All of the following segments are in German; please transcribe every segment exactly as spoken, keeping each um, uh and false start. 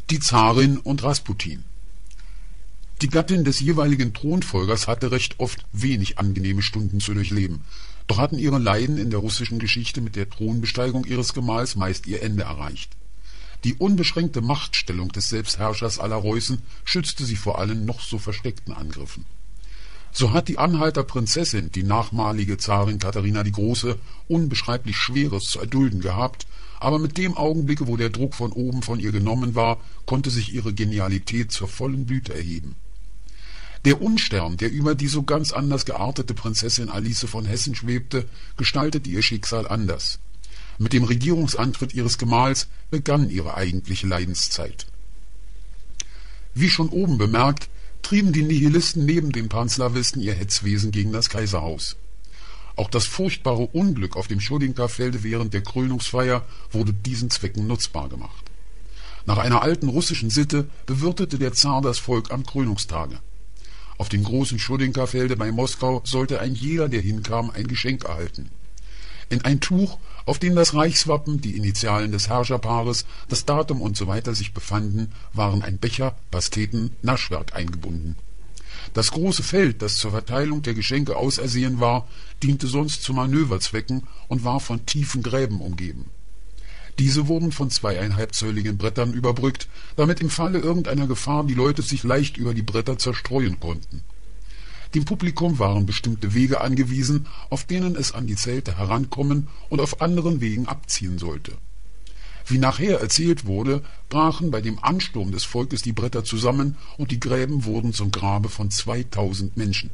Die Zarin und Rasputin. Die Gattin des jeweiligen Thronfolgers hatte recht oft wenig angenehme Stunden zu durchleben, doch hatten ihre Leiden in der russischen Geschichte mit der Thronbesteigung ihres Gemahls meist ihr Ende erreicht. Die unbeschränkte Machtstellung des Selbstherrschers aller Reußen schützte sie vor allen noch so versteckten Angriffen. So hat die Anhalter Prinzessin, die nachmalige Zarin Katharina die Große, unbeschreiblich Schweres zu erdulden gehabt, aber mit dem Augenblicke, wo der Druck von oben von ihr genommen war, konnte sich ihre Genialität zur vollen Blüte erheben. Der Unstern, der über die so ganz anders geartete Prinzessin Alice von Hessen schwebte, gestaltete ihr Schicksal anders. Mit dem Regierungsantritt ihres Gemahls begann ihre eigentliche Leidenszeit. Wie schon oben bemerkt, trieben die Nihilisten neben den Panslawisten ihr Hetzwesen gegen das Kaiserhaus. Auch das furchtbare Unglück auf dem Sjodinka-Felde während der Krönungsfeier wurde diesen Zwecken nutzbar gemacht. Nach einer alten russischen Sitte bewirtete der Zar das Volk am Krönungstage. Auf dem großen Sjodinka-Felde bei Moskau sollte ein jeder, der hinkam, ein Geschenk erhalten. In ein Tuch, auf dem das Reichswappen, die Initialen des Herrscherpaares, das Datum usw. sich befanden, waren ein Becher, Pasteten, Naschwerk eingebunden. Das große Feld, das zur Verteilung der Geschenke ausersehen war, diente sonst zu Manöverzwecken und war von tiefen Gräben umgeben. Diese wurden von zweieinhalbzöligen Brettern überbrückt, damit im Falle irgendeiner Gefahr die Leute sich leicht über die Bretter zerstreuen konnten. Dem Publikum waren bestimmte Wege angewiesen, auf denen es an die Zelte herankommen und auf anderen Wegen abziehen sollte. Wie nachher erzählt wurde, brachen bei dem Ansturm des Volkes die Bretter zusammen und die Gräben wurden zum Grabe von zweitausend Menschen.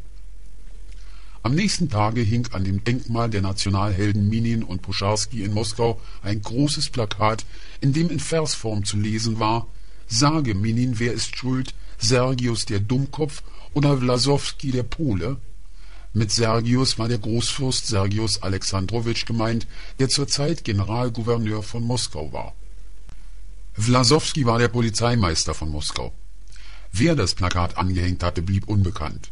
Am nächsten Tage hing an dem Denkmal der Nationalhelden Minin und Poscharski in Moskau ein großes Plakat, in dem in Versform zu lesen war: »Sage, Minin, wer ist schuld, Sergius der Dummkopf oder Wlasowski der Pole?« Mit Sergius war der Großfürst Sergius Alexandrowitsch gemeint, der zur Zeit Generalgouverneur von Moskau war. Wlasowski war der Polizeimeister von Moskau. Wer das Plakat angehängt hatte, blieb unbekannt.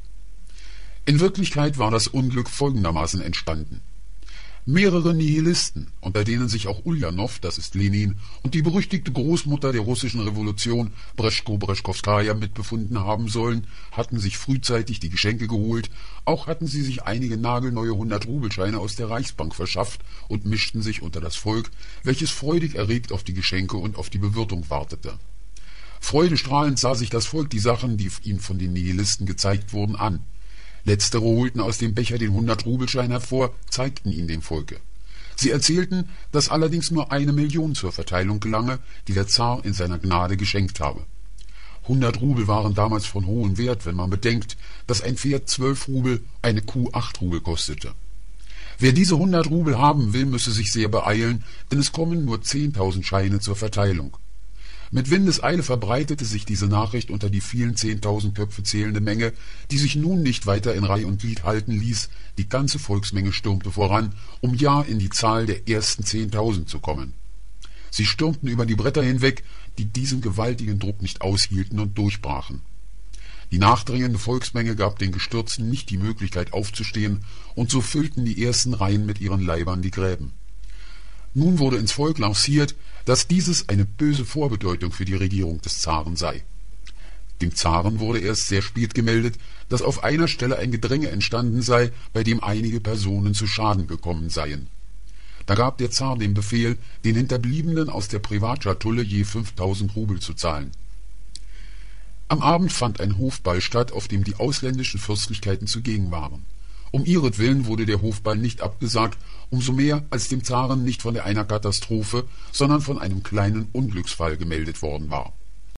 In Wirklichkeit war das Unglück folgendermaßen entstanden. Mehrere Nihilisten, unter denen sich auch Uljanow, das ist Lenin, und die berüchtigte Großmutter der russischen Revolution, Breschko-Breschkowskaja, mitbefunden haben sollen, hatten sich frühzeitig die Geschenke geholt, auch hatten sie sich einige nagelneue hundert-Rubelscheine aus der Reichsbank verschafft und mischten sich unter das Volk, welches freudig erregt auf die Geschenke und auf die Bewirtung wartete. Freudestrahlend sah sich das Volk die Sachen, die ihnen von den Nihilisten gezeigt wurden, an. Letztere holten aus dem Becher den hundert-Rubelschein hervor, zeigten ihn dem Volke. Sie erzählten, dass allerdings nur eine Million zur Verteilung gelange, die der Zar in seiner Gnade geschenkt habe. Hundert Rubel waren damals von hohem Wert, wenn man bedenkt, dass ein Pferd zwölf Rubel, eine Kuh acht Rubel kostete. Wer diese hundert Rubel haben will, müsse sich sehr beeilen, denn es kommen nur zehntausend Scheine zur Verteilung. Mit Windeseile verbreitete sich diese Nachricht unter die vielen zehntausend Köpfe zählende Menge, die sich nun nicht weiter in Reih und Glied halten ließ. Die ganze Volksmenge stürmte voran, um ja in die Zahl der ersten zehntausend zu kommen. Sie stürmten über die Bretter hinweg, die diesen gewaltigen Druck nicht aushielten und durchbrachen. Die nachdrängende Volksmenge gab den Gestürzten nicht die Möglichkeit aufzustehen, und so füllten die ersten Reihen mit ihren Leibern die Gräben. Nun wurde ins Volk lanciert, dass dieses eine böse Vorbedeutung für die Regierung des Zaren sei. Dem Zaren wurde erst sehr spät gemeldet, dass auf einer Stelle ein Gedränge entstanden sei, bei dem einige Personen zu Schaden gekommen seien. Da gab der Zar den Befehl, den Hinterbliebenen aus der Privatschatulle je fünftausend Rubel zu zahlen. Am Abend fand ein Hofball statt, auf dem die ausländischen Fürstlichkeiten zugegen waren. Um ihretwillen wurde der Hofball nicht abgesagt, umso mehr, als dem Zaren nicht von einer Katastrophe, sondern von einem kleinen Unglücksfall gemeldet worden war.